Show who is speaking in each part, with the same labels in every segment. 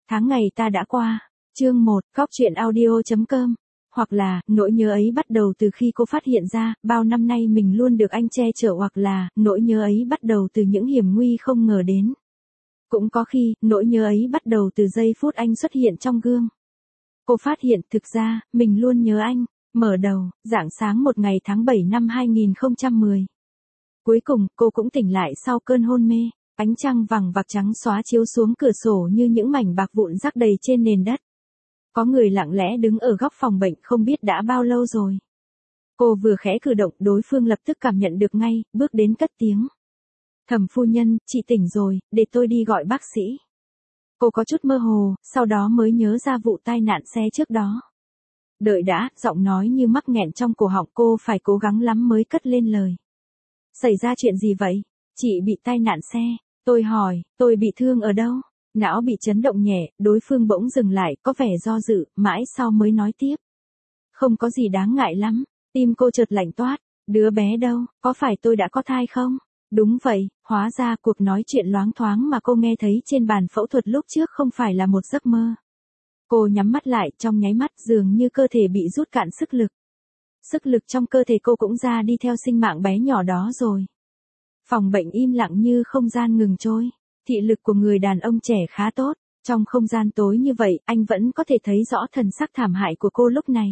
Speaker 1: Tháng ngày ta đã qua. Chương 1, Góc truyện audio.com. Hoặc là, nỗi nhớ ấy bắt đầu từ khi cô phát hiện ra, bao năm nay mình luôn được anh che chở, hoặc là, nỗi nhớ ấy bắt đầu từ những hiểm nguy không ngờ đến. Cũng có khi, nỗi nhớ ấy bắt đầu từ giây phút anh xuất hiện trong gương. Cô phát hiện, thực ra, mình luôn nhớ anh. Mở đầu, rạng sáng một ngày tháng 7 năm 2010. Cuối cùng, cô cũng tỉnh lại sau cơn hôn mê. Ánh trăng vàng vặc trắng xóa chiếu xuống cửa sổ như những mảnh bạc vụn rắc đầy trên nền đất. Có người lặng lẽ đứng ở góc phòng bệnh không biết đã bao lâu rồi. Cô vừa khẽ cử động, đối phương lập tức cảm nhận được ngay, bước đến cất tiếng. Thẩm phu nhân, chị tỉnh rồi, để tôi đi gọi bác sĩ. Cô có chút mơ hồ, sau đó mới nhớ ra vụ tai nạn xe trước đó. Đợi đã, giọng nói như mắc nghẹn trong cổ họng, cô phải cố gắng lắm mới cất lên lời. Xảy ra chuyện gì vậy? Chị bị tai nạn xe. Tôi hỏi, tôi bị thương ở đâu? Não bị chấn động nhẹ, đối phương bỗng dừng lại, có vẻ do dự, mãi sau mới nói tiếp. Không có gì đáng ngại lắm. Tim cô chợt lạnh toát. Đứa bé đâu, có phải tôi đã có thai không? Đúng vậy, hóa ra cuộc nói chuyện loáng thoáng mà cô nghe thấy trên bàn phẫu thuật lúc trước không phải là một giấc mơ. Cô nhắm mắt lại, trong nháy mắt dường như cơ thể bị rút cạn sức lực. Sức lực trong cơ thể cô cũng ra đi theo sinh mạng bé nhỏ đó rồi. Phòng bệnh im lặng như không gian ngừng trôi. Thị lực của người đàn ông trẻ khá tốt. Trong không gian tối như vậy, anh vẫn có thể thấy rõ thần sắc thảm hại của cô lúc này.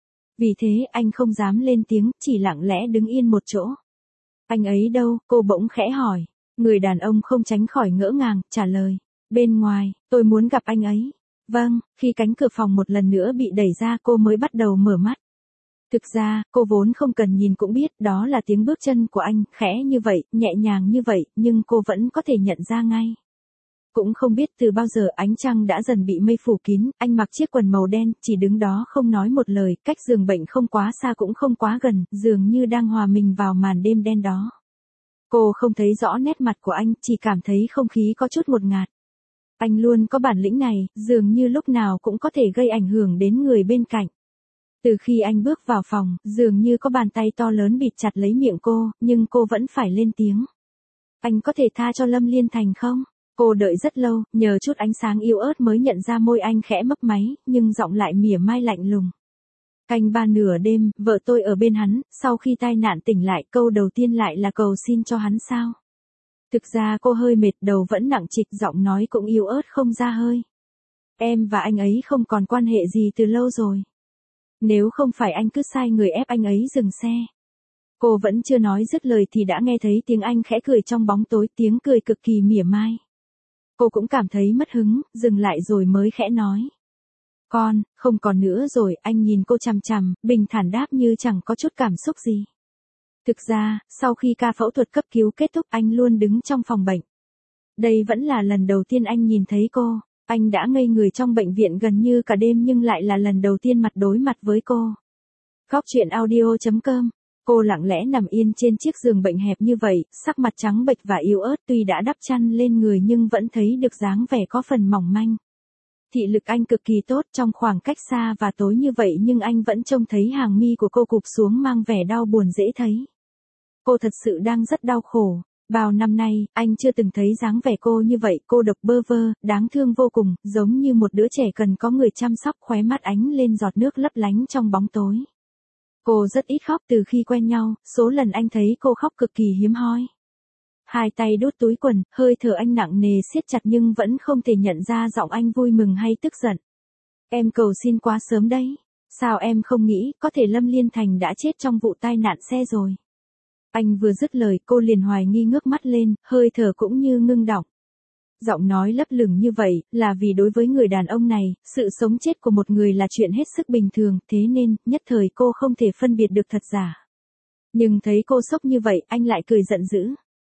Speaker 1: Vì thế, anh không dám lên tiếng, chỉ lặng lẽ đứng yên một chỗ. Anh ấy đâu? Cô bỗng khẽ hỏi. Người đàn ông không tránh khỏi ngỡ ngàng, trả lời. Bên ngoài, tôi muốn gặp anh ấy. Vâng, khi cánh cửa phòng một lần nữa bị đẩy ra, cô mới bắt đầu mở mắt. Thực ra, cô vốn không cần nhìn cũng biết đó là tiếng bước chân của anh, khẽ như vậy, nhẹ nhàng như vậy, nhưng cô vẫn có thể nhận ra ngay. Cũng không biết từ bao giờ ánh trăng đã dần bị mây phủ kín, anh mặc chiếc quần màu đen, chỉ đứng đó không nói một lời, cách giường bệnh không quá xa cũng không quá gần, dường như đang hòa mình vào màn đêm đen đó. Cô không thấy rõ nét mặt của anh, chỉ cảm thấy không khí có chút ngột ngạt. Anh luôn có bản lĩnh này, dường như lúc nào cũng có thể gây ảnh hưởng đến người bên cạnh. Từ khi anh bước vào phòng, dường như có bàn tay to lớn bịt chặt lấy miệng cô, nhưng cô vẫn phải lên tiếng. Anh có thể tha cho Lâm Liên Thành không? Cô đợi rất lâu, nhờ chút ánh sáng yếu ớt mới nhận ra môi anh khẽ mấp máy, nhưng giọng lại mỉa mai lạnh lùng. Canh 3 nửa đêm, vợ tôi ở bên hắn, sau khi tai nạn tỉnh lại, câu đầu tiên lại là cầu xin cho hắn sao? Thực ra cô hơi mệt, đầu vẫn nặng trịch, giọng nói cũng yếu ớt không ra hơi. Em và anh ấy không còn quan hệ gì từ lâu rồi. Nếu không phải anh cứ sai người ép anh ấy dừng xe. Cô vẫn chưa nói dứt lời thì đã nghe thấy tiếng anh khẽ cười trong bóng tối, tiếng cười cực kỳ mỉa mai. Cô cũng cảm thấy mất hứng, dừng lại rồi mới khẽ nói. Con, không còn nữa rồi, anh nhìn cô chằm chằm, bình thản đáp như chẳng có chút cảm xúc gì. Thực ra, sau khi ca phẫu thuật cấp cứu kết thúc anh luôn đứng trong phòng bệnh. Đây vẫn là lần đầu tiên anh nhìn thấy cô. Anh đã ngây người trong bệnh viện gần như cả đêm nhưng lại là lần đầu tiên mặt đối mặt với cô. Góc truyện audio.com. Cô lặng lẽ nằm yên trên chiếc giường bệnh hẹp như vậy, sắc mặt trắng bệch và yếu ớt, tuy đã đắp chăn lên người nhưng vẫn thấy được dáng vẻ có phần mỏng manh. Thị lực anh cực kỳ tốt, trong khoảng cách xa và tối như vậy nhưng anh vẫn trông thấy hàng mi của cô cụp xuống mang vẻ đau buồn dễ thấy. Cô thật sự đang rất đau khổ. Bao năm nay, anh chưa từng thấy dáng vẻ cô như vậy, cô độc bơ vơ, đáng thương vô cùng, giống như một đứa trẻ cần có người chăm sóc, khóe mắt ánh lên giọt nước lấp lánh trong bóng tối. Cô rất ít khóc từ khi quen nhau, số lần anh thấy cô khóc cực kỳ hiếm hoi. Hai tay đút túi quần, hơi thở anh nặng nề siết chặt nhưng vẫn không thể nhận ra giọng anh vui mừng hay tức giận. Em cầu xin quá sớm đấy. Sao em không nghĩ, có thể Lâm Liên Thành đã chết trong vụ tai nạn xe rồi. Anh vừa dứt lời, cô liền hoài nghi ngước mắt lên, hơi thở cũng như ngưng đọng. Giọng nói lấp lửng như vậy, là vì đối với người đàn ông này, sự sống chết của một người là chuyện hết sức bình thường, thế nên, nhất thời cô không thể phân biệt được thật giả. Nhưng thấy cô sốc như vậy, anh lại cười giận dữ.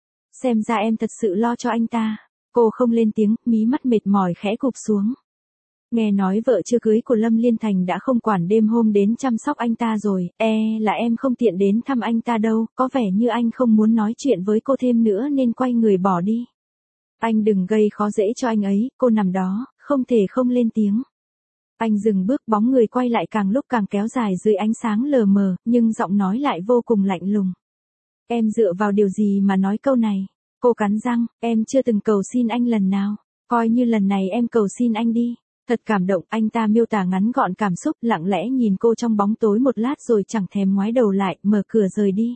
Speaker 1: Xem ra em thật sự lo cho anh ta. Cô không lên tiếng, mí mắt mệt mỏi khẽ cụp xuống. Nghe nói vợ chưa cưới của Lâm Liên Thành đã không quản đêm hôm đến chăm sóc anh ta rồi, là em không tiện đến thăm anh ta đâu, có vẻ như anh không muốn nói chuyện với cô thêm nữa nên quay người bỏ đi. Anh đừng gây khó dễ cho anh ấy, cô nằm đó, không thể không lên tiếng. Anh dừng bước, bóng người quay lại càng lúc càng kéo dài dưới ánh sáng lờ mờ, nhưng giọng nói lại vô cùng lạnh lùng. Em dựa vào điều gì mà nói câu này? Cô cắn răng, em chưa từng cầu xin anh lần nào. Coi như lần này em cầu xin anh đi. Thật cảm động, anh ta miêu tả ngắn gọn cảm xúc, lặng lẽ nhìn cô trong bóng tối một lát rồi chẳng thèm ngoái đầu lại, mở cửa rời đi.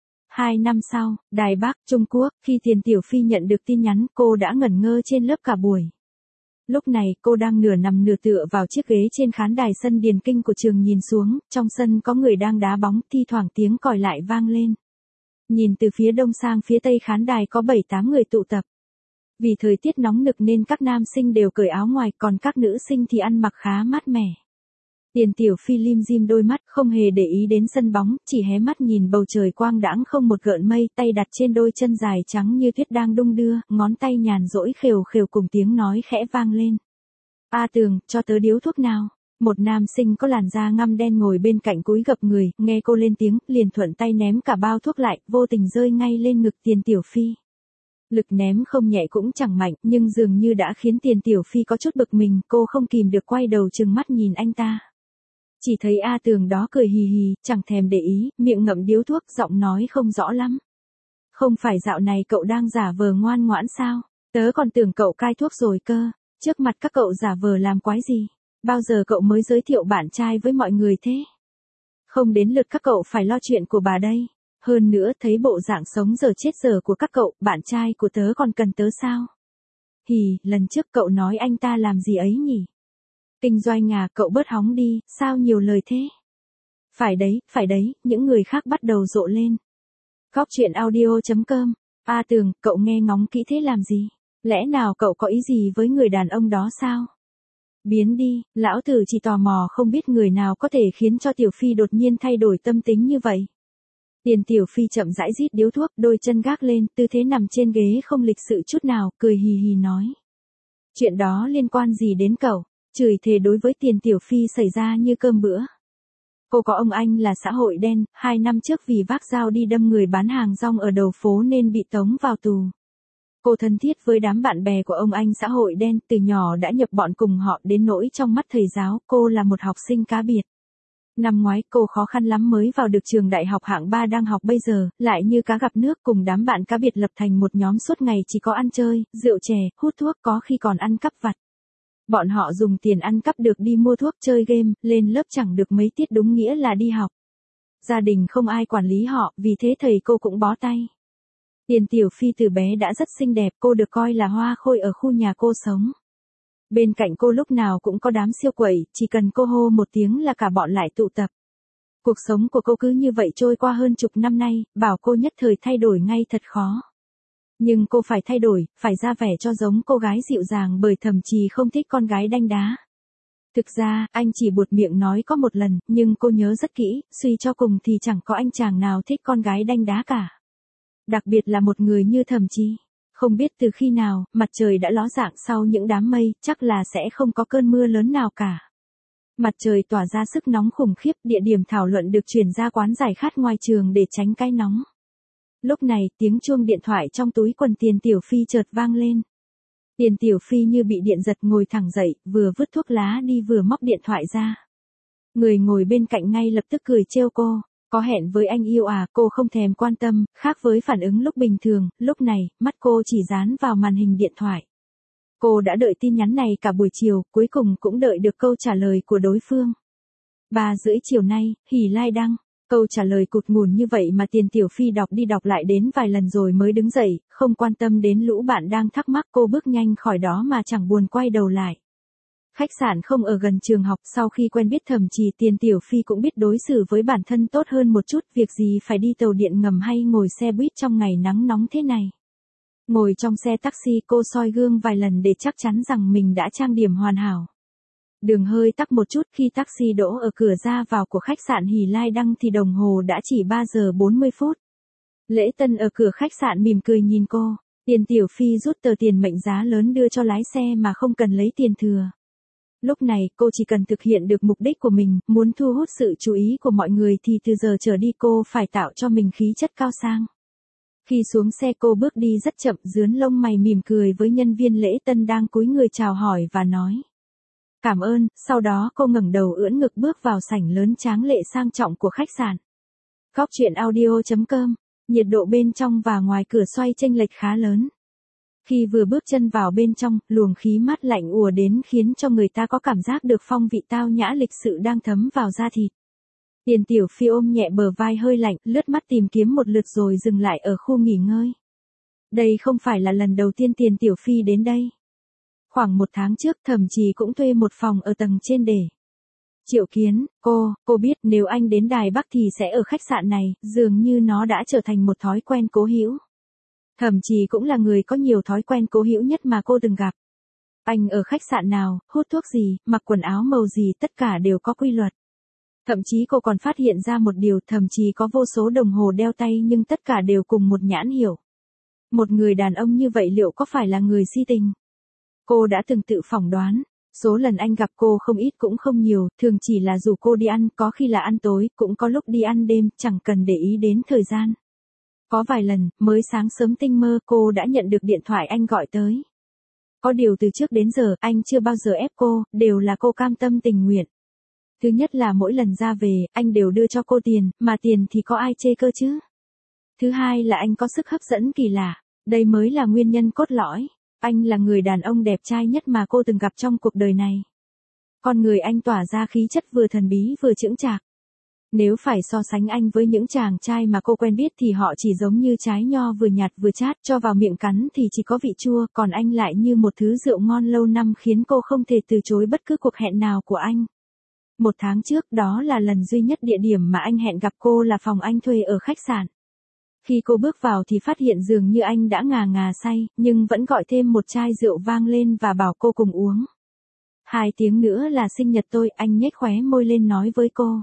Speaker 1: 2 năm sau, Đài Bắc, Trung Quốc, khi Tiền Tiểu Phi nhận được tin nhắn, cô đã ngẩn ngơ trên lớp cả buổi. Lúc này, cô đang nửa nằm nửa tựa vào chiếc ghế trên khán đài sân điền kinh của trường nhìn xuống, trong sân có người đang đá bóng, thi thoảng tiếng còi lại vang lên. Nhìn từ phía đông sang phía tây khán đài có 7-8 người tụ tập. Vì thời tiết nóng nực nên các nam sinh đều cởi áo ngoài, còn các nữ sinh thì ăn mặc khá mát mẻ. Tiền Tiểu Phi lim dim đôi mắt, không hề để ý đến sân bóng, chỉ hé mắt nhìn bầu trời quang đãng không một gợn mây, tay đặt trên đôi chân dài trắng như tuyết đang đung đưa, ngón tay nhàn rỗi khều khều cùng tiếng nói khẽ vang lên. A Tường, cho tớ điếu thuốc nào. Một nam sinh có làn da ngăm đen ngồi bên cạnh cúi gập người, nghe cô lên tiếng, liền thuận tay ném cả bao thuốc lại, vô tình rơi ngay lên ngực Tiền Tiểu Phi. Lực ném không nhẹ cũng chẳng mạnh, nhưng dường như đã khiến Tiền Tiểu Phi có chút bực mình, cô không kìm được quay đầu trừng mắt nhìn anh ta. Chỉ thấy A Tường đó cười hì hì, chẳng thèm để ý, miệng ngậm điếu thuốc, giọng nói không rõ lắm. Không phải dạo này cậu đang giả vờ ngoan ngoãn sao? Tớ còn tưởng cậu cai thuốc rồi cơ, trước mặt các cậu giả vờ làm quái gì? Bao giờ cậu mới giới thiệu bạn trai với mọi người thế? Không đến lượt các cậu phải lo chuyện của bà đây. Hơn nữa thấy bộ dạng sống giờ chết giờ của các cậu, bạn trai của tớ còn cần tớ sao? Hì, lần trước cậu nói anh ta làm gì ấy nhỉ? Kinh doanh à, cậu bớt hóng đi, sao nhiều lời thế? Phải đấy, những người khác bắt đầu rộ lên. Góc truyện audio.com. A Tường, cậu nghe ngóng kỹ thế làm gì? Lẽ nào cậu có ý gì với người đàn ông đó sao? Biến đi, lão tử chỉ tò mò không biết người nào có thể khiến cho Tiểu Phi đột nhiên thay đổi tâm tính như vậy. Tiền Tiểu Phi chậm rãi rít điếu thuốc, đôi chân gác lên, tư thế nằm trên ghế không lịch sự chút nào, cười hì hì nói. Chuyện đó liên quan gì đến cậu? Chửi thề đối với Tiền Tiểu Phi xảy ra như cơm bữa. Cô có ông anh là xã hội đen, 2 năm trước vì vác dao đi đâm người bán hàng rong ở đầu phố nên bị tống vào tù. Cô thân thiết với đám bạn bè của ông anh xã hội đen, từ nhỏ đã nhập bọn cùng họ, đến nỗi trong mắt thầy giáo, cô là một học sinh cá biệt. Năm ngoái cô khó khăn lắm mới vào được trường đại học hạng 3 đang học bây giờ, lại như cá gặp nước, cùng đám bạn cá biệt lập thành một nhóm suốt ngày chỉ có ăn chơi, rượu chè, hút thuốc, có khi còn ăn cắp vặt. Bọn họ dùng tiền ăn cắp được đi mua thuốc, chơi game, lên lớp chẳng được mấy tiết, đúng nghĩa là đi học. Gia đình không ai quản lý họ, vì thế thầy cô cũng bó tay. Tiền Tiểu Phi từ bé đã rất xinh đẹp, cô được coi là hoa khôi ở khu nhà cô sống. Bên cạnh cô lúc nào cũng có đám siêu quẩy, chỉ cần cô hô một tiếng là cả bọn lại tụ tập. Cuộc sống của cô cứ như vậy trôi qua hơn chục năm nay, bảo cô nhất thời thay đổi ngay thật khó. Nhưng cô phải thay đổi, phải ra vẻ cho giống cô gái dịu dàng, bởi Thẩm Trì không thích con gái đanh đá. Thực ra, anh chỉ buột miệng nói có một lần, nhưng cô nhớ rất kỹ, suy cho cùng thì chẳng có anh chàng nào thích con gái đanh đá cả. Đặc biệt là một người như Thẩm Trì. Không biết từ khi nào, mặt trời đã ló dạng sau những đám mây, chắc là sẽ không có cơn mưa lớn nào cả. Mặt trời tỏa ra sức nóng khủng khiếp, địa điểm thảo luận được chuyển ra quán giải khát ngoài trường để tránh cái nóng. Lúc này, tiếng chuông điện thoại trong túi quần Tiền Tiểu Phi chợt vang lên. Tiền Tiểu Phi như bị điện giật ngồi thẳng dậy, vừa vứt thuốc lá đi vừa móc điện thoại ra. Người ngồi bên cạnh ngay lập tức cười trêu cô. Có hẹn với anh yêu à? Cô không thèm quan tâm, khác với phản ứng lúc bình thường, lúc này, mắt cô chỉ dán vào màn hình điện thoại. Cô đã đợi tin nhắn này cả buổi chiều, cuối cùng cũng đợi được câu trả lời của đối phương. 3:30 chiều nay, Hỉ Lai đăng. Câu trả lời cụt ngùn như vậy mà Tiền Tiểu Phi đọc đi đọc lại đến vài lần rồi mới đứng dậy, không quan tâm đến lũ bạn đang thắc mắc, cô bước nhanh khỏi đó mà chẳng buồn quay đầu lại. Khách sạn không ở gần trường học, sau khi quen biết Thẩm Trì, Tiền Tiểu Phi cũng biết đối xử với bản thân tốt hơn một chút, việc gì phải đi tàu điện ngầm hay ngồi xe buýt trong ngày nắng nóng thế này. Ngồi trong xe taxi, cô soi gương vài lần để chắc chắn rằng mình đã trang điểm hoàn hảo. Đường hơi tắc một chút, khi taxi đỗ ở cửa ra vào của khách sạn Hỉ Lai đăng thì đồng hồ đã chỉ 3:40. Lễ Tân ở cửa khách sạn mỉm cười nhìn cô. Tiền Tiểu Phi rút tờ tiền mệnh giá lớn đưa cho lái xe mà không cần lấy tiền thừa. Lúc này, cô chỉ cần thực hiện được mục đích của mình, muốn thu hút sự chú ý của mọi người thì từ giờ trở đi cô phải tạo cho mình khí chất cao sang. Khi xuống xe cô bước đi rất chậm, dướn lông mày mỉm cười với nhân viên lễ tân đang cúi người chào hỏi và nói. Cảm ơn, sau đó cô ngẩng đầu ưỡn ngực bước vào sảnh lớn tráng lệ sang trọng của khách sạn. Góc truyện audio.com, nhiệt độ bên trong và ngoài cửa xoay chênh lệch khá lớn. Khi vừa bước chân vào bên trong, luồng khí mát lạnh ùa đến khiến cho người ta có cảm giác được phong vị tao nhã lịch sự đang thấm vào da thịt. Tiền Tiểu Phi ôm nhẹ bờ vai hơi lạnh, lướt mắt tìm kiếm một lượt rồi dừng lại ở khu nghỉ ngơi. Đây không phải là lần đầu tiên Tiền Tiểu Phi đến đây. Khoảng 1 tháng trước Thẩm Trì cũng thuê một phòng ở tầng trên để. Triệu Kiến, cô biết nếu anh đến Đài Bắc thì sẽ ở khách sạn này, dường như nó đã trở thành một thói quen cố hữu. Thẩm Trì cũng là người có nhiều thói quen cố hữu nhất mà cô từng gặp. Anh ở khách sạn nào, hút thuốc gì, mặc quần áo màu gì tất cả đều có quy luật. Thậm chí cô còn phát hiện ra một điều, Thẩm Trì có vô số đồng hồ đeo tay nhưng tất cả đều cùng một nhãn hiệu. Một người đàn ông như vậy liệu có phải là người si tình? Cô đã từng tự phỏng đoán. Số lần anh gặp cô không ít cũng không nhiều, thường chỉ là rủ cô đi ăn, có khi là ăn tối, cũng có lúc đi ăn đêm, chẳng cần để ý đến thời gian. Có vài lần, mới sáng sớm tinh mơ, cô đã nhận được điện thoại anh gọi tới. Có điều từ trước đến giờ, anh chưa bao giờ ép cô, đều là cô cam tâm tình nguyện. Thứ nhất là mỗi lần ra về, anh đều đưa cho cô tiền, mà tiền thì có ai chê cơ chứ. Thứ hai là anh có sức hấp dẫn kỳ lạ, đây mới là nguyên nhân cốt lõi. Anh là người đàn ông đẹp trai nhất mà cô từng gặp trong cuộc đời này. Con người anh tỏa ra khí chất vừa thần bí vừa chững chạc. Nếu phải so sánh anh với những chàng trai mà cô quen biết thì họ chỉ giống như trái nho vừa nhạt vừa chát, cho vào miệng cắn thì chỉ có vị chua, còn anh lại như một thứ rượu ngon lâu năm khiến cô không thể từ chối bất cứ cuộc hẹn nào của anh. 1 tháng trước, đó là lần duy nhất địa điểm mà anh hẹn gặp cô là phòng anh thuê ở khách sạn. Khi cô bước vào thì phát hiện dường như anh đã ngà ngà say, nhưng vẫn gọi thêm một chai rượu vang lên và bảo cô cùng uống. 2 tiếng nữa là sinh nhật tôi, anh nhếch khóe môi lên nói với cô.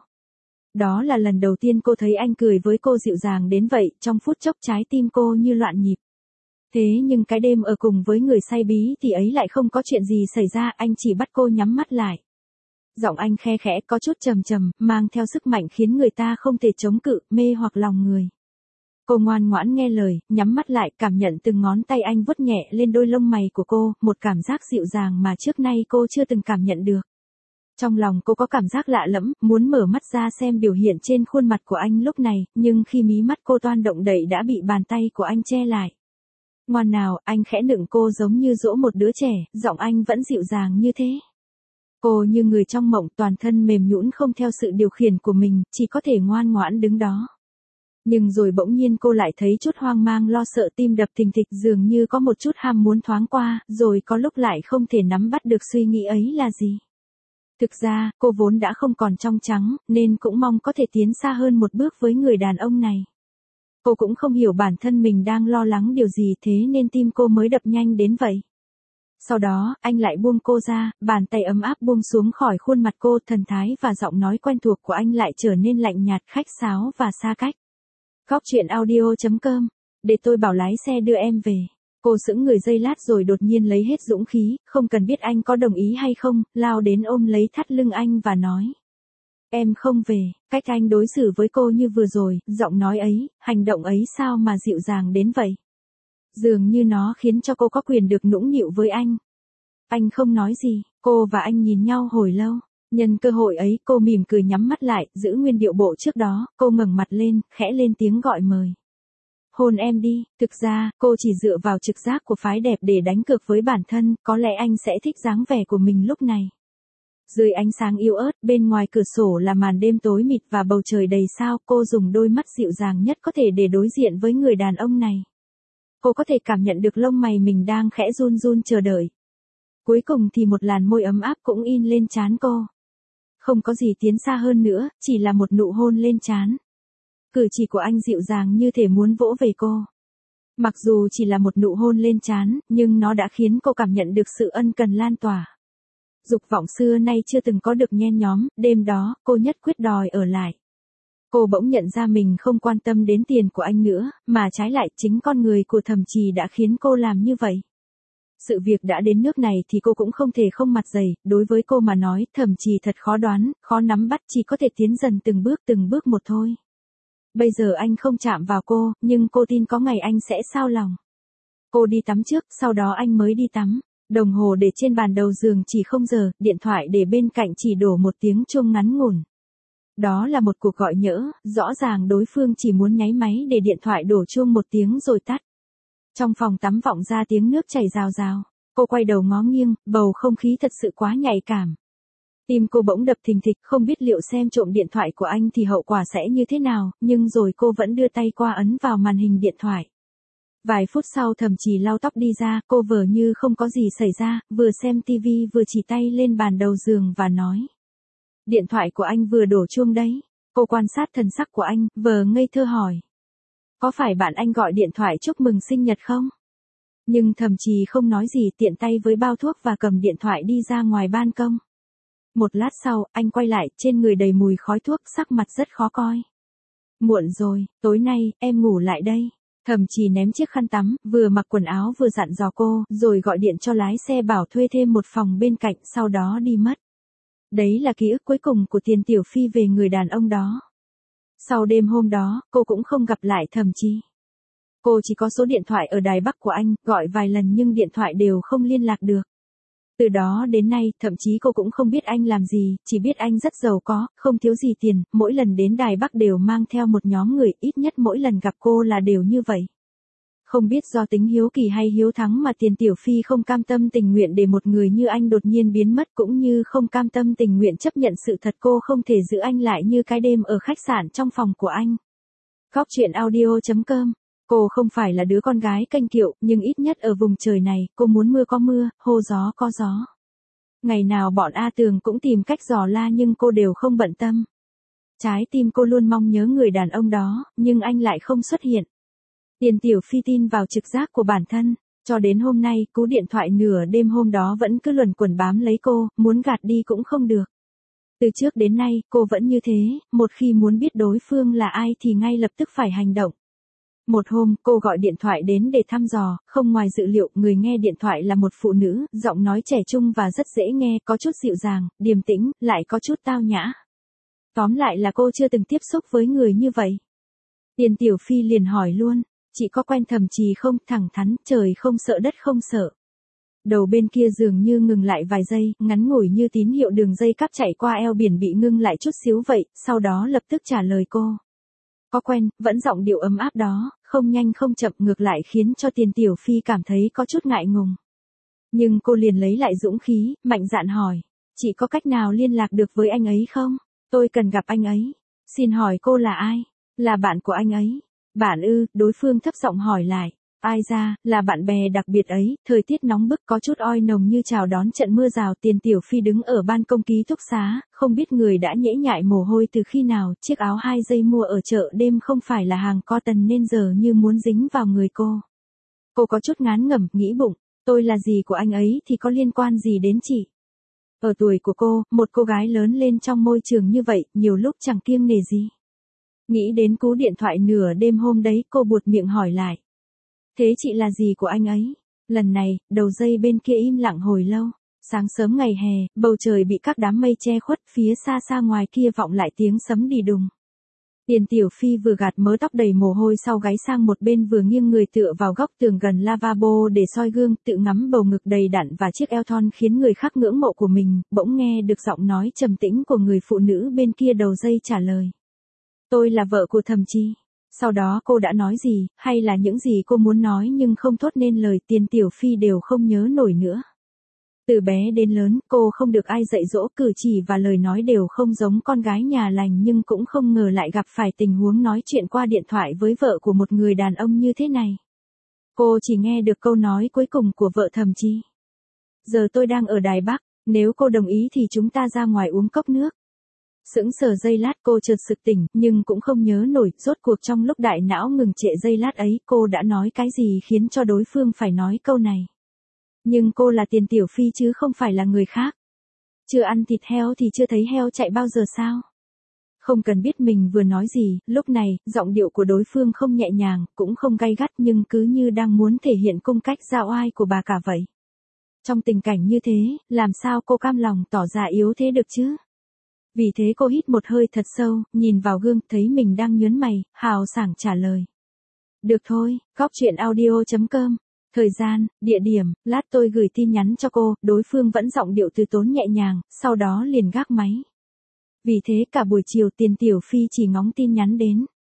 Speaker 1: Đó là lần đầu tiên cô thấy anh cười với cô dịu dàng đến vậy, trong phút chốc trái tim cô như loạn nhịp. Thế nhưng cái đêm ở cùng với người say bí thì ấy lại không có chuyện gì xảy ra, anh chỉ bắt cô nhắm mắt lại. Giọng anh khe khẽ có chút trầm trầm, mang theo sức mạnh khiến người ta không thể chống cự, mê hoặc lòng người. Cô ngoan ngoãn nghe lời, nhắm mắt lại, cảm nhận từng ngón tay anh vuốt nhẹ lên đôi lông mày của cô, một cảm giác dịu dàng mà trước nay cô chưa từng cảm nhận được. Trong lòng cô có cảm giác lạ lẫm, muốn mở mắt ra xem biểu hiện trên khuôn mặt của anh lúc này, nhưng khi mí mắt cô toan động đậy đã bị bàn tay của anh che lại. Ngoan nào, anh khẽ nựng cô giống như dỗ một đứa trẻ, giọng anh vẫn dịu dàng như thế. Cô như người trong mộng, toàn thân mềm nhũn không theo sự điều khiển của mình, chỉ có thể ngoan ngoãn đứng đó. Nhưng rồi bỗng nhiên cô lại thấy chút hoang mang lo sợ, tim đập thình thịch, dường như có một chút ham muốn thoáng qua, rồi có lúc lại không thể nắm bắt được suy nghĩ ấy là gì. Thực ra, cô vốn đã không còn trong trắng, nên cũng mong có thể tiến xa hơn một bước với người đàn ông này. Cô cũng không hiểu bản thân mình đang lo lắng điều gì thế nên tim cô mới đập nhanh đến vậy. Sau đó, anh lại buông cô ra, bàn tay ấm áp buông xuống khỏi khuôn mặt cô, thần thái và giọng nói quen thuộc của anh lại trở nên lạnh nhạt, khách sáo và xa cách. Góc truyện audio.com, để tôi bảo lái xe đưa em về. Cô sững người giây lát rồi đột nhiên lấy hết dũng khí, không cần biết anh có đồng ý hay không, lao đến ôm lấy thắt lưng anh và nói. Em không về, cách anh đối xử với cô như vừa rồi, giọng nói ấy, hành động ấy sao mà dịu dàng đến vậy. Dường như nó khiến cho cô có quyền được nũng nịu với anh. Anh không nói gì, cô và anh nhìn nhau hồi lâu. Nhân cơ hội ấy, cô mỉm cười nhắm mắt lại, giữ nguyên điệu bộ trước đó, cô ngẩng mặt lên, khẽ lên tiếng gọi mời. Hôn em đi, thực ra, cô chỉ dựa vào trực giác của phái đẹp để đánh cược với bản thân, có lẽ anh sẽ thích dáng vẻ của mình lúc này. Dưới ánh sáng yếu ớt, bên ngoài cửa sổ là màn đêm tối mịt và bầu trời đầy sao, cô dùng đôi mắt dịu dàng nhất có thể để đối diện với người đàn ông này. Cô có thể cảm nhận được lông mày mình đang khẽ run run chờ đợi. Cuối cùng thì một làn môi ấm áp cũng in lên trán cô. Không có gì tiến xa hơn nữa, chỉ là một nụ hôn lên trán. Cử chỉ của anh dịu dàng như thể muốn vỗ về cô. Mặc dù chỉ là một nụ hôn lên trán, nhưng nó đã khiến cô cảm nhận được sự ân cần lan tỏa. Dục vọng xưa nay chưa từng có được nhen nhóm, đêm đó, cô nhất quyết đòi ở lại. Cô bỗng nhận ra mình không quan tâm đến tiền của anh nữa, mà trái lại chính con người của Thẩm Trì đã khiến cô làm như vậy. Sự việc đã đến nước này thì cô cũng không thể không mặt dày, đối với cô mà nói, Thẩm Trì thật khó đoán, khó nắm bắt, chỉ có thể tiến dần từng bước một thôi. Bây giờ anh không chạm vào cô, nhưng cô tin có ngày anh sẽ xao lòng. Cô đi tắm trước, sau đó anh mới đi tắm. Đồng hồ để trên bàn đầu giường chỉ 0 giờ, điện thoại để bên cạnh chỉ đổ một tiếng chuông ngắn ngủn. Đó là một cuộc gọi nhỡ, rõ ràng đối phương chỉ muốn nháy máy để điện thoại đổ chuông một tiếng rồi tắt. Trong phòng tắm vọng ra tiếng nước chảy rào rào. Cô quay đầu ngó nghiêng, bầu không khí thật sự quá nhạy cảm. Tim cô bỗng đập thình thịch, không biết liệu xem trộm điện thoại của anh thì hậu quả sẽ như thế nào, nhưng rồi cô vẫn đưa tay qua ấn vào màn hình điện thoại. Vài phút sau Thẩm Trì lau tóc đi ra, cô vờ như không có gì xảy ra, vừa xem tivi vừa chỉ tay lên bàn đầu giường và nói. Điện thoại của anh vừa đổ chuông đấy. Cô quan sát thần sắc của anh, vờ ngây thơ hỏi. Có phải bạn anh gọi điện thoại chúc mừng sinh nhật không? Nhưng Thẩm Trì không nói gì, tiện tay với bao thuốc và cầm điện thoại đi ra ngoài ban công. Một lát sau, anh quay lại, trên người đầy mùi khói thuốc, sắc mặt rất khó coi. Muộn rồi, tối nay, em ngủ lại đây. Thẩm Trì ném chiếc khăn tắm, vừa mặc quần áo vừa dặn dò cô, rồi gọi điện cho lái xe bảo thuê thêm một phòng bên cạnh, sau đó đi mất. Đấy là ký ức cuối cùng của Tiền Tiểu Phi về người đàn ông đó. Sau đêm hôm đó, cô cũng không gặp lại Thẩm Trì. Cô chỉ có số điện thoại ở Đài Bắc của anh, gọi vài lần nhưng điện thoại đều không liên lạc được. Từ đó đến nay, thậm chí cô cũng không biết anh làm gì, chỉ biết anh rất giàu có, không thiếu gì tiền, mỗi lần đến Đài Bắc đều mang theo một nhóm người, ít nhất mỗi lần gặp cô là đều như vậy. Không biết do tính hiếu kỳ hay hiếu thắng mà Tiền Tiểu Phi không cam tâm tình nguyện để một người như anh đột nhiên biến mất, cũng như không cam tâm tình nguyện chấp nhận sự thật cô không thể giữ anh lại như cái đêm ở khách sạn trong phòng của anh. Góc truyện audio.com. Cô không phải là đứa con gái kênh kiệu, nhưng ít nhất ở vùng trời này, cô muốn mưa có mưa, hô gió có gió. Ngày nào bọn A Tường cũng tìm cách dò la nhưng cô đều không bận tâm. Trái tim cô luôn mong nhớ người đàn ông đó, nhưng anh lại không xuất hiện. Tiền Tiểu Phi tin vào trực giác của bản thân, cho đến hôm nay, cú điện thoại nửa đêm hôm đó vẫn cứ luẩn quẩn bám lấy cô, muốn gạt đi cũng không được. Từ trước đến nay, cô vẫn như thế, một khi muốn biết đối phương là ai thì ngay lập tức phải hành động. Một hôm, cô gọi điện thoại đến để thăm dò, không ngoài dự liệu, người nghe điện thoại là một phụ nữ, giọng nói trẻ trung và rất dễ nghe, có chút dịu dàng, điềm tĩnh, lại có chút tao nhã. Tóm lại là cô chưa từng tiếp xúc với người như vậy. Tiền Tiểu Phi liền hỏi luôn, chị có quen Thẩm Trì không? Thẳng thắn, trời không sợ đất không sợ. Đầu bên kia dường như ngừng lại vài giây, ngắn ngủi như tín hiệu đường dây cáp chạy qua eo biển bị ngưng lại chút xíu vậy, sau đó lập tức trả lời cô. Có quen, vẫn giọng điệu ấm áp đó, không nhanh không chậm, ngược lại khiến cho Tiền Tiểu Phi cảm thấy có chút ngại ngùng. Nhưng cô liền lấy lại dũng khí, mạnh dạn hỏi, chị có cách nào liên lạc được với anh ấy không? Tôi cần gặp anh ấy. Xin hỏi cô là ai? Là bạn của anh ấy. Bạn ư? Đối phương thấp giọng hỏi lại. Ai ra, là bạn bè đặc biệt ấy, thời tiết nóng bức có chút oi nồng như chào đón trận mưa rào. Tiền Tiểu Phi đứng ở ban công ký túc xá, không biết người đã nhễ nhại mồ hôi từ khi nào, chiếc áo 2 giây mua ở chợ đêm không phải là hàng cotton nên giờ như muốn dính vào người cô. Cô có chút ngán ngẩm, nghĩ bụng, tôi là gì của anh ấy thì có liên quan gì đến chị. Ở tuổi của cô, một cô gái lớn lên trong môi trường như vậy, nhiều lúc chẳng kiêng nể gì. Nghĩ đến cú điện thoại nửa đêm hôm đấy, cô buột miệng hỏi lại. Thế chị là gì của anh ấy? Lần này, đầu dây bên kia im lặng hồi lâu. Sáng sớm ngày hè, bầu trời bị các đám mây che khuất, phía xa xa ngoài kia vọng lại tiếng sấm đì đùng. Tiền Tiểu Phi vừa gạt mớ tóc đầy mồ hôi sau gáy sang một bên, vừa nghiêng người tựa vào góc tường gần lavabo để soi gương, tự ngắm bầu ngực đầy đặn và chiếc eo thon khiến người khác ngưỡng mộ của mình, bỗng nghe được giọng nói trầm tĩnh của người phụ nữ bên kia đầu dây trả lời. Tôi là vợ của Thẩm Trì. Sau đó cô đã nói gì, hay là những gì cô muốn nói nhưng không thốt nên lời, Tiền Tiểu Phi đều không nhớ nổi nữa. Từ bé đến lớn, cô không được ai dạy dỗ, cử chỉ và lời nói đều không giống con gái nhà lành, nhưng cũng không ngờ lại gặp phải tình huống nói chuyện qua điện thoại với vợ của một người đàn ông như thế này. Cô chỉ nghe được câu nói cuối cùng của vợ Thẩm Trì. Giờ tôi đang ở Đài Bắc, nếu cô đồng ý thì chúng ta ra ngoài uống cốc nước. Sững sờ giây lát cô chợt sực tỉnh, nhưng cũng không nhớ nổi, rốt cuộc trong lúc đại não ngừng trệ giây lát ấy, cô đã nói cái gì khiến cho đối phương phải nói câu này. Nhưng cô là Tiền Tiểu Phi chứ không phải là người khác. Chưa ăn thịt heo thì chưa thấy heo chạy bao giờ sao? Không cần biết mình vừa nói gì, lúc này, giọng điệu của đối phương không nhẹ nhàng, cũng không gay gắt nhưng cứ như đang muốn thể hiện cung cách ra oai của bà cả vậy. Trong tình cảnh như thế, làm sao cô cam lòng tỏ ra yếu thế được chứ? Vì thế cô hít một hơi thật sâu, nhìn vào gương, thấy mình đang nhớn mày, hào sảng trả lời. Được thôi, góc truyện audio.com. Thời gian, địa điểm, lát tôi gửi tin nhắn cho cô, đối phương vẫn giọng điệu từ tốn nhẹ nhàng, sau đó liền gác máy. Vì thế cả buổi chiều Tiền Tiểu Phi chỉ ngóng tin nhắn đến.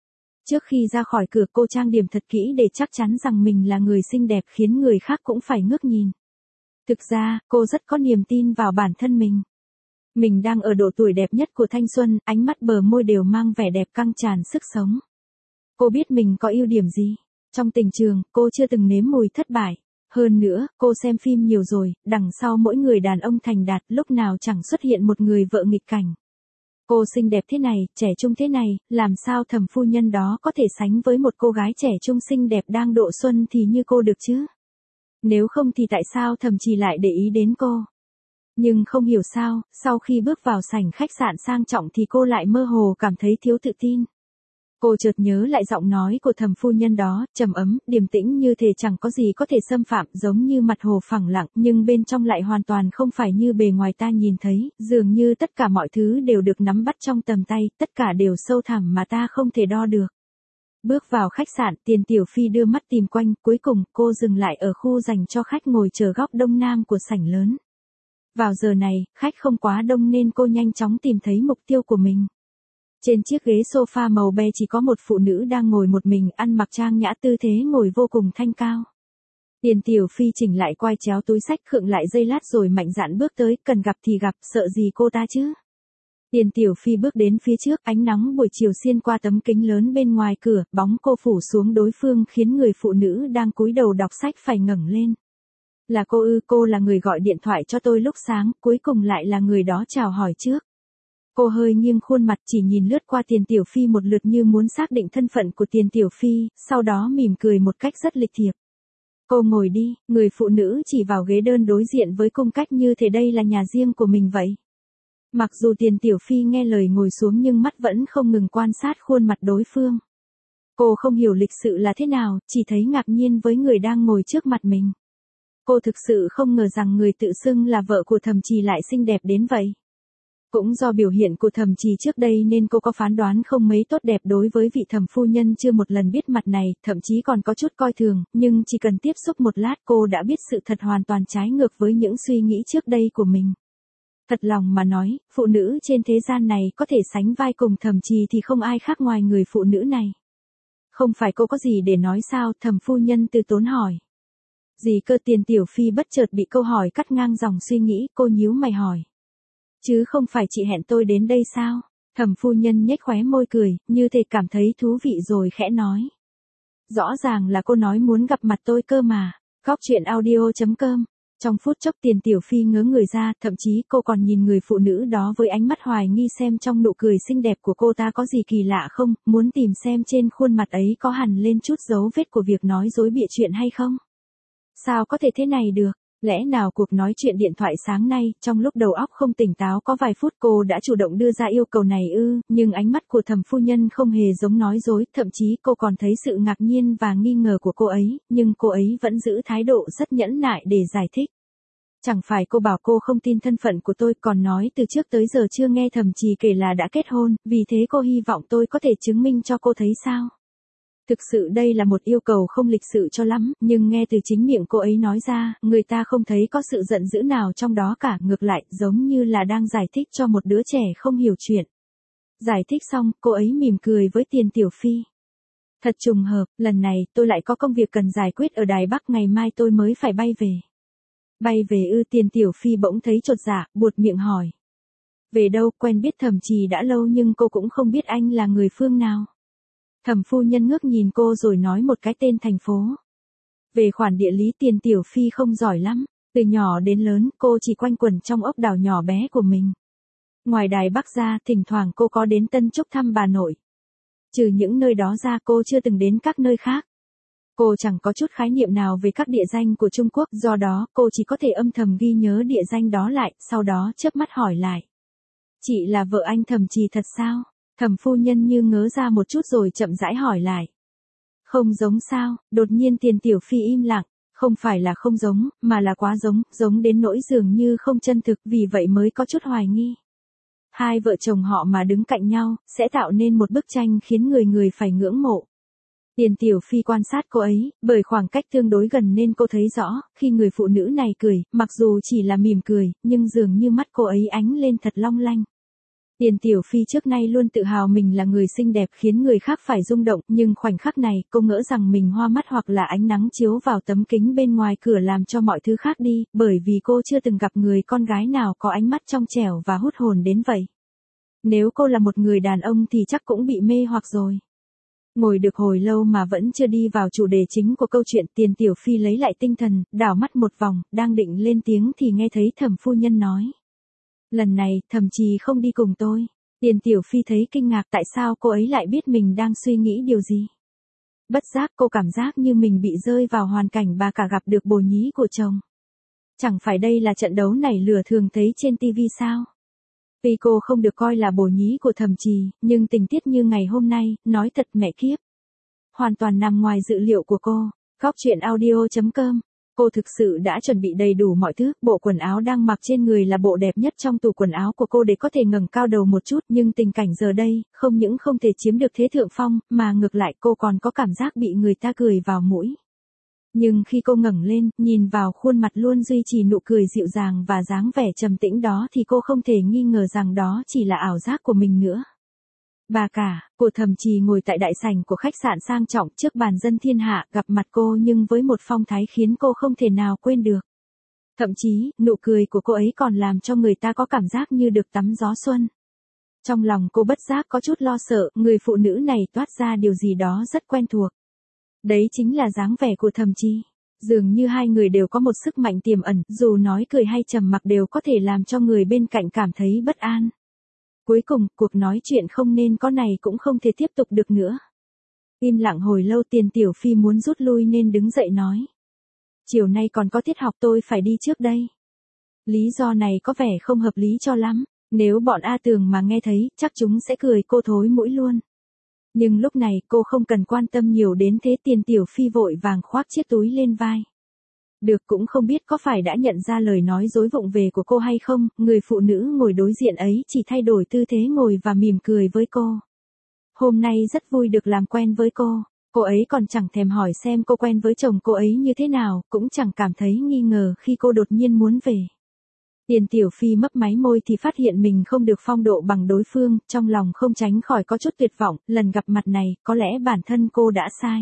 Speaker 1: Trước khi ra khỏi cửa cô trang điểm thật kỹ để chắc chắn rằng mình là người xinh đẹp khiến người khác cũng phải ngước nhìn. Thực ra, cô rất có niềm tin vào bản thân mình. Mình đang ở độ tuổi đẹp nhất của thanh xuân, ánh mắt bờ môi đều mang vẻ đẹp căng tràn sức sống. Cô biết mình có ưu điểm gì. Trong tình trường, cô chưa từng nếm mùi thất bại. Hơn nữa, cô xem phim nhiều rồi, đằng sau mỗi người đàn ông thành đạt lúc nào chẳng xuất hiện một người vợ nghịch cảnh. Cô xinh đẹp thế này, trẻ trung thế này, làm sao Thẩm phu nhân đó có thể sánh với một cô gái trẻ trung xinh đẹp đang độ xuân thì như cô được chứ? Nếu không thì tại sao Thẩm Trì lại để ý đến cô? Nhưng không hiểu sao, sau khi bước vào sảnh khách sạn sang trọng thì cô lại mơ hồ cảm thấy thiếu tự tin. Cô chợt nhớ lại giọng nói của Thẩm phu nhân đó, trầm ấm, điềm tĩnh như thể chẳng có gì có thể xâm phạm, giống như mặt hồ phẳng lặng, nhưng bên trong lại hoàn toàn không phải như bề ngoài ta nhìn thấy, dường như tất cả mọi thứ đều được nắm bắt trong tầm tay, tất cả đều sâu thẳm mà ta không thể đo được. Bước vào khách sạn, Tiền Tiểu Phi đưa mắt tìm quanh, cuối cùng cô dừng lại ở khu dành cho khách ngồi chờ góc đông nam của sảnh lớn. Vào giờ này, khách không quá đông nên cô nhanh chóng tìm thấy mục tiêu của mình. Trên chiếc ghế sofa màu be chỉ có một phụ nữ đang ngồi một mình, ăn mặc trang nhã, tư thế ngồi vô cùng thanh cao. Tiền Tiểu Phi chỉnh lại quai chéo túi xách, khựng lại giây lát rồi mạnh dạn bước tới, cần gặp thì gặp, sợ gì cô ta chứ. Tiền Tiểu Phi bước đến phía trước, ánh nắng buổi chiều xiên qua tấm kính lớn bên ngoài cửa, bóng cô phủ xuống đối phương khiến người phụ nữ đang cúi đầu đọc sách phải ngẩng lên. Là cô ư? Cô là người gọi điện thoại cho tôi lúc sáng, cuối cùng lại là người đó chào hỏi trước. Cô hơi nghiêng khuôn mặt, chỉ nhìn lướt qua Tiền Tiểu Phi một lượt như muốn xác định thân phận của Tiền Tiểu Phi, sau đó mỉm cười một cách rất lịch thiệp. Cô ngồi đi, người phụ nữ chỉ vào ghế đơn đối diện với cung cách như thể đây là nhà riêng của mình vậy. Mặc dù Tiền Tiểu Phi nghe lời ngồi xuống nhưng mắt vẫn không ngừng quan sát khuôn mặt đối phương. Cô không hiểu lịch sự là thế nào, chỉ thấy ngạc nhiên với người đang ngồi trước mặt mình. Cô thực sự không ngờ rằng người tự xưng là vợ của Thẩm Trì lại xinh đẹp đến vậy. Cũng do biểu hiện của Thẩm Trì trước đây nên cô có phán đoán không mấy tốt đẹp đối với vị thẩm phu nhân chưa một lần biết mặt này, thậm chí còn có chút coi thường, nhưng chỉ cần tiếp xúc một lát cô đã biết sự thật hoàn toàn trái ngược với những suy nghĩ trước đây của mình. Thật lòng mà nói, phụ nữ trên thế gian này có thể sánh vai cùng Thẩm Trì thì không ai khác ngoài người phụ nữ này. Không phải cô có gì để nói sao? Thẩm phu nhân từ tốn hỏi. Gì cơ? Tiền Tiểu Phi bất chợt bị câu hỏi cắt ngang dòng suy nghĩ, cô nhíu mày hỏi. Chứ không phải chị hẹn tôi đến đây sao? Thẩm phu nhân nhếch khóe môi cười, như thể cảm thấy thú vị rồi khẽ nói. Rõ ràng là cô nói muốn gặp mặt tôi cơ mà. Góc truyện audio.com. Trong phút chốc Tiền Tiểu Phi ngớ người ra, thậm chí cô còn nhìn người phụ nữ đó với ánh mắt hoài nghi xem trong nụ cười xinh đẹp của cô ta có gì kỳ lạ không, muốn tìm xem trên khuôn mặt ấy có hằn lên chút dấu vết của việc nói dối bịa chuyện hay không. Sao có thể thế này được? Lẽ nào cuộc nói chuyện điện thoại sáng nay, trong lúc đầu óc không tỉnh táo có vài phút cô đã chủ động đưa ra yêu cầu này ư? Nhưng ánh mắt của Thẩm phu nhân không hề giống nói dối, thậm chí cô còn thấy sự ngạc nhiên và nghi ngờ của cô ấy, nhưng cô ấy vẫn giữ thái độ rất nhẫn nại để giải thích. Chẳng phải cô bảo cô không tin thân phận của tôi, còn nói từ trước tới giờ chưa nghe Thẩm Trì kể là đã kết hôn, vì thế cô hy vọng tôi có thể chứng minh cho cô thấy sao? Thực sự đây là một yêu cầu không lịch sự cho lắm, nhưng nghe từ chính miệng cô ấy nói ra, người ta không thấy có sự giận dữ nào trong đó cả, ngược lại, giống như là đang giải thích cho một đứa trẻ không hiểu chuyện. Giải thích xong, cô ấy mỉm cười với Tiền Tiểu Phi. Thật trùng hợp, lần này tôi lại có công việc cần giải quyết ở Đài Bắc, ngày mai tôi mới phải bay về. Bay về ư? Tiền Tiểu Phi bỗng thấy chột dạ, buột miệng hỏi. Về đâu? Quen biết Thẩm Trì đã lâu nhưng cô cũng không biết anh là người phương nào. Thẩm phu nhân ngước nhìn cô rồi nói một cái tên thành phố. Về khoản địa lý Tiền Tiểu Phi không giỏi lắm, từ nhỏ đến lớn cô chỉ quanh quẩn trong ốc đảo nhỏ bé của mình. Ngoài Đài Bắc ra, thỉnh thoảng cô có đến Tân Trúc thăm bà nội. Trừ những nơi đó ra cô chưa từng đến các nơi khác. Cô chẳng có chút khái niệm nào về các địa danh của Trung Quốc, do đó cô chỉ có thể âm thầm ghi nhớ địa danh đó lại, sau đó chớp mắt hỏi lại. Chị là vợ anh Thẩm Trì thật sao? Thẩm phu nhân như ngớ ra một chút rồi chậm rãi hỏi lại. Không giống sao? Đột nhiên Tiền Tiểu Phi im lặng. Không phải là không giống, mà là quá giống, giống đến nỗi dường như không chân thực, vì vậy mới có chút hoài nghi. Hai vợ chồng họ mà đứng cạnh nhau, sẽ tạo nên một bức tranh khiến người người phải ngưỡng mộ. Tiền Tiểu Phi quan sát cô ấy, bởi khoảng cách tương đối gần nên cô thấy rõ, khi người phụ nữ này cười, mặc dù chỉ là mỉm cười, nhưng dường như mắt cô ấy ánh lên thật long lanh. Tiền Tiểu Phi trước nay luôn tự hào mình là người xinh đẹp khiến người khác phải rung động, nhưng khoảnh khắc này cô ngỡ rằng mình hoa mắt hoặc là ánh nắng chiếu vào tấm kính bên ngoài cửa làm cho mọi thứ khác đi, bởi vì cô chưa từng gặp người con gái nào có ánh mắt trong trẻo và hút hồn đến vậy. Nếu cô là một người đàn ông thì chắc cũng bị mê hoặc rồi. Ngồi được hồi lâu mà vẫn chưa đi vào chủ đề chính của câu chuyện, Tiền Tiểu Phi lấy lại tinh thần, đảo mắt một vòng, đang định lên tiếng thì nghe thấy Thẩm phu nhân nói. Lần này, Thẩm Trì không đi cùng tôi. Tiền Tiểu Phi thấy kinh ngạc tại sao cô ấy lại biết mình đang suy nghĩ điều gì. Bất giác cô cảm giác như mình bị rơi vào hoàn cảnh bà cả gặp được bồ nhí của chồng. Chẳng phải đây là trận đấu nảy lửa thường thấy trên TV sao? Tuy cô không được coi là bồ nhí của Thẩm Trì, nhưng tình tiết như ngày hôm nay, nói thật mẹ kiếp. Hoàn toàn nằm ngoài dự liệu của cô. Góc truyện audio.com. Cô thực sự đã chuẩn bị đầy đủ mọi thứ, bộ quần áo đang mặc trên người là bộ đẹp nhất trong tủ quần áo của cô để có thể ngẩng cao đầu một chút, nhưng tình cảnh giờ đây, không những không thể chiếm được thế thượng phong, mà ngược lại cô còn có cảm giác bị người ta cười vào mũi. Nhưng khi cô ngẩng lên, nhìn vào khuôn mặt luôn duy trì nụ cười dịu dàng và dáng vẻ trầm tĩnh đó thì cô không thể nghi ngờ rằng đó chỉ là ảo giác của mình nữa. Bà cả, của Thẩm Trì ngồi tại đại sảnh của khách sạn sang trọng trước bàn dân thiên hạ gặp mặt cô nhưng với một phong thái khiến cô không thể nào quên được. Thậm chí, nụ cười của cô ấy còn làm cho người ta có cảm giác như được tắm gió xuân. Trong lòng cô bất giác có chút lo sợ, người phụ nữ này toát ra điều gì đó rất quen thuộc. Đấy chính là dáng vẻ của Thẩm Trì. Dường như hai người đều có một sức mạnh tiềm ẩn, dù nói cười hay trầm mặc đều có thể làm cho người bên cạnh cảm thấy bất an. Cuối cùng, cuộc nói chuyện không nên có này cũng không thể tiếp tục được nữa. Im lặng hồi lâu, Tiền Tiểu Phi muốn rút lui nên đứng dậy nói. Chiều nay còn có tiết học, tôi phải đi trước đây. Lý do này có vẻ không hợp lý cho lắm, nếu bọn A Tường mà nghe thấy, chắc chúng sẽ cười cô thối mũi luôn. Nhưng lúc này cô không cần quan tâm nhiều đến thế, Tiền Tiểu Phi vội vàng khoác chiếc túi lên vai. Được, cũng không biết có phải đã nhận ra lời nói dối vụng về của cô hay không, người phụ nữ ngồi đối diện ấy chỉ thay đổi tư thế ngồi và mỉm cười với cô. Hôm nay rất vui được làm quen với cô ấy còn chẳng thèm hỏi xem cô quen với chồng cô ấy như thế nào, cũng chẳng cảm thấy nghi ngờ khi cô đột nhiên muốn về. Tiền Tiểu Phi mấp máy môi thì phát hiện mình không được phong độ bằng đối phương, trong lòng không tránh khỏi có chút tuyệt vọng, lần gặp mặt này, có lẽ bản thân cô đã sai.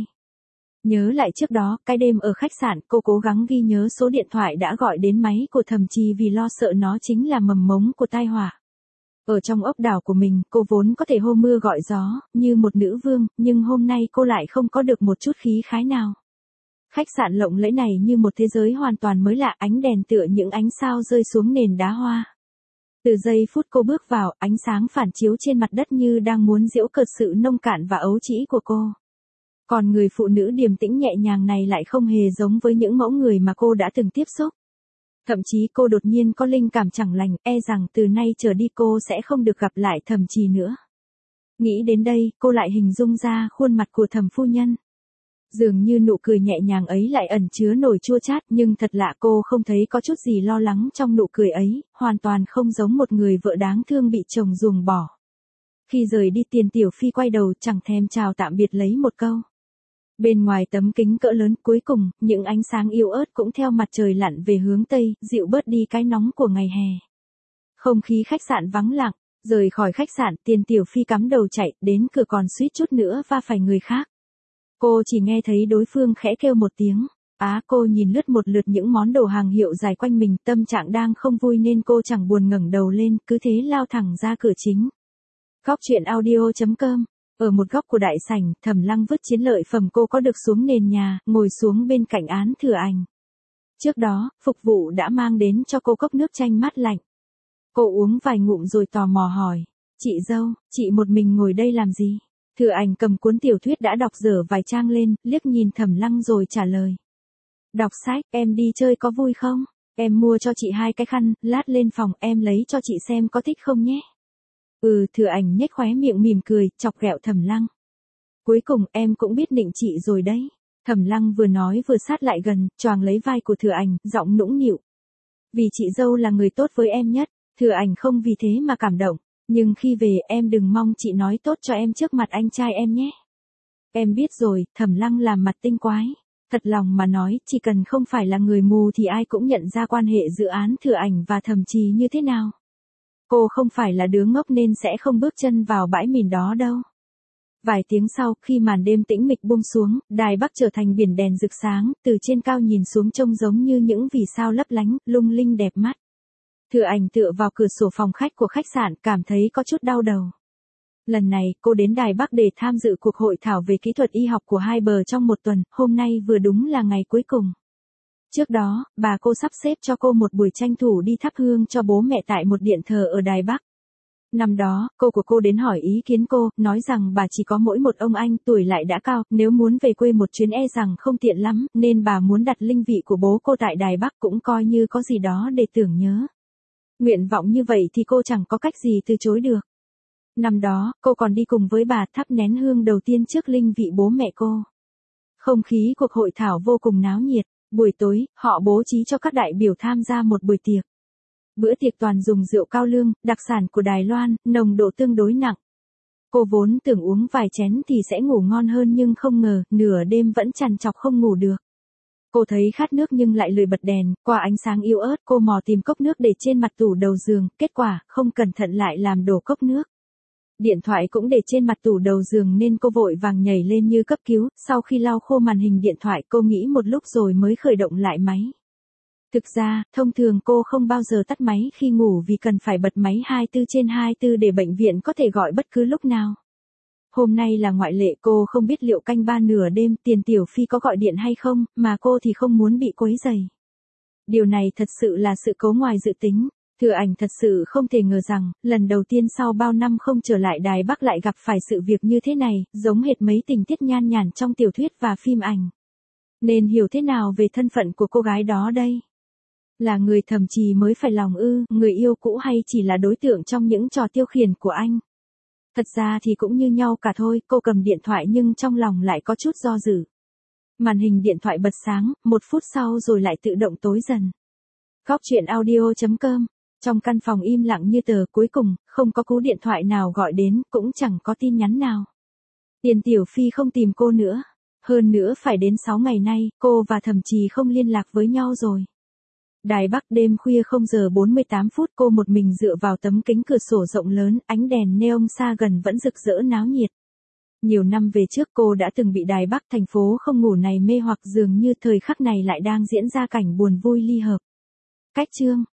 Speaker 1: Nhớ lại trước đó, cái đêm ở khách sạn, cô cố gắng ghi nhớ số điện thoại đã gọi đến máy của Thẩm Trì vì lo sợ nó chính là mầm mống của tai họa. Ở trong ốc đảo của mình, cô vốn có thể hô mưa gọi gió, như một nữ vương, nhưng hôm nay cô lại không có được một chút khí khái nào. Khách sạn lộng lẫy này như một thế giới hoàn toàn mới lạ, ánh đèn tựa những ánh sao rơi xuống nền đá hoa. Từ giây phút cô bước vào, ánh sáng phản chiếu trên mặt đất như đang muốn giễu cợt sự nông cạn và ấu trĩ của cô. Còn người phụ nữ điềm tĩnh nhẹ nhàng này lại không hề giống với những mẫu người mà cô đã từng tiếp xúc. Thậm chí cô đột nhiên có linh cảm chẳng lành, e rằng từ nay trở đi cô sẽ không được gặp lại Thẩm Trì nữa. Nghĩ đến đây, cô lại hình dung ra khuôn mặt của Thẩm phu nhân. Dường như nụ cười nhẹ nhàng ấy lại ẩn chứa nổi chua chát, nhưng thật lạ cô không thấy có chút gì lo lắng trong nụ cười ấy, hoàn toàn không giống một người vợ đáng thương bị chồng ruồng bỏ. Khi rời đi, Tiền Tiểu Phi quay đầu chẳng thèm chào tạm biệt lấy một câu. Bên ngoài tấm kính cỡ lớn, cuối cùng, những ánh sáng yếu ớt cũng theo mặt trời lặn về hướng Tây, dịu bớt đi cái nóng của ngày hè. Không khí khách sạn vắng lặng, rời khỏi khách sạn, Tiền Tiểu Phi cắm đầu chạy, đến cửa còn suýt chút nữa va phải người khác. Cô chỉ nghe thấy đối phương khẽ kêu một tiếng. Cô nhìn lướt một lượt những món đồ hàng hiệu dài quanh mình, tâm trạng đang không vui nên cô chẳng buồn ngẩng đầu lên, cứ thế lao thẳng ra cửa chính. Góc truyện audio.com. Ở một góc của đại sảnh, Thẩm Lăng vứt chiến lợi phẩm cô có được xuống nền nhà, ngồi xuống bên cạnh Án Thừa Ảnh. Trước đó, phục vụ đã mang đến cho cô cốc nước chanh mát lạnh. Cô uống vài ngụm rồi tò mò hỏi. Chị dâu, chị một mình ngồi đây làm gì? Thừa Ảnh cầm cuốn tiểu thuyết đã đọc dở vài trang lên, liếc nhìn Thẩm Lăng rồi trả lời. Đọc sách, em đi chơi có vui không? Em mua cho chị 2 cái khăn, lát lên phòng em lấy cho chị xem có thích không nhé. Thừa Ảnh nhếch khóe miệng mỉm cười, chọc ghẹo Thẩm Lăng. Cuối cùng em cũng biết nịnh chị rồi đấy. Thẩm Lăng vừa nói vừa sát lại gần, choàng lấy vai của Thừa Ảnh, giọng nũng nịu. Vì chị dâu là người tốt với em nhất, Thừa Ảnh không vì thế mà cảm động. Nhưng khi về em đừng mong chị nói tốt cho em trước mặt anh trai em nhé. Em biết rồi, Thẩm Lăng làm mặt tinh quái. Thật lòng mà nói, chỉ cần không phải là người mù thì ai cũng nhận ra quan hệ giữa Án Thừa Ảnh và Thẩm Trì như thế nào. Cô không phải là đứa ngốc nên sẽ không bước chân vào bãi mìn đó đâu. Vài tiếng sau, khi màn đêm tĩnh mịch buông xuống, Đài Bắc trở thành biển đèn rực sáng, từ trên cao nhìn xuống trông giống như những vì sao lấp lánh, lung linh đẹp mắt. Thừa Ảnh tựa vào cửa sổ phòng khách của khách sạn, cảm thấy có chút đau đầu. Lần này, cô đến Đài Bắc để tham dự cuộc hội thảo về kỹ thuật y học của hai bờ trong một tuần, hôm nay vừa đúng là ngày cuối cùng. Trước đó, bà cô sắp xếp cho cô một buổi tranh thủ đi thắp hương cho bố mẹ tại một điện thờ ở Đài Bắc. Năm đó, cô của cô đến hỏi ý kiến cô, nói rằng bà chỉ có mỗi một ông anh, tuổi lại đã cao, nếu muốn về quê một chuyến e rằng không tiện lắm, nên bà muốn đặt linh vị của bố cô tại Đài Bắc cũng coi như có gì đó để tưởng nhớ. Nguyện vọng như vậy thì cô chẳng có cách gì từ chối được. Năm đó, cô còn đi cùng với bà thắp nén hương đầu tiên trước linh vị bố mẹ cô. Không khí cuộc hội thảo vô cùng náo nhiệt. Buổi tối, họ bố trí cho các đại biểu tham gia một buổi tiệc. Bữa tiệc toàn dùng rượu cao lương, đặc sản của Đài Loan, nồng độ tương đối nặng. Cô vốn tưởng uống vài chén thì sẽ ngủ ngon hơn nhưng không ngờ, nửa đêm vẫn trằn trọc không ngủ được. Cô thấy khát nước nhưng lại lười bật đèn, qua ánh sáng yếu ớt cô mò tìm cốc nước để trên mặt tủ đầu giường, kết quả, không cẩn thận lại làm đổ cốc nước. Điện thoại cũng để trên mặt tủ đầu giường nên cô vội vàng nhảy lên như cấp cứu, sau khi lau khô màn hình điện thoại cô nghĩ một lúc rồi mới khởi động lại máy. Thực ra, thông thường cô không bao giờ tắt máy khi ngủ vì cần phải bật máy 24/24 để bệnh viện có thể gọi bất cứ lúc nào. Hôm nay là ngoại lệ, cô không biết liệu canh 3 nửa đêm Tiền Tiểu Phi có gọi điện hay không, mà cô thì không muốn bị quấy rầy. Điều này thật sự là sự cố ngoài dự tính. Thừa Ảnh thật sự không thể ngờ rằng, lần đầu tiên sau bao năm không trở lại Đài Bắc lại gặp phải sự việc như thế này, giống hệt mấy tình tiết nhan nhản trong tiểu thuyết và phim ảnh. Nên hiểu thế nào về thân phận của cô gái đó đây? Là người thầm trì mới phải lòng ư, người yêu cũ hay chỉ là đối tượng trong những trò tiêu khiển của anh? Thật ra thì cũng như nhau cả thôi, cô cầm điện thoại nhưng trong lòng lại có chút do dự. Màn hình điện thoại bật sáng, 1 phút sau rồi lại tự động tối dần. Góc truyện audio.com. Trong căn phòng im lặng như tờ, cuối cùng, không có cú điện thoại nào gọi đến, cũng chẳng có tin nhắn nào. Tiền Tiểu Phi không tìm cô nữa. Hơn nữa phải đến 6 ngày nay, cô và thẩm trì không liên lạc với nhau rồi. Đài Bắc đêm khuya 0 giờ 48 phút cô một mình dựa vào tấm kính cửa sổ rộng lớn, ánh đèn neon xa gần vẫn rực rỡ náo nhiệt. Nhiều năm về trước cô đã từng bị Đài Bắc thành phố không ngủ này mê hoặc, dường như thời khắc này lại đang diễn ra cảnh buồn vui ly hợp. Cách chương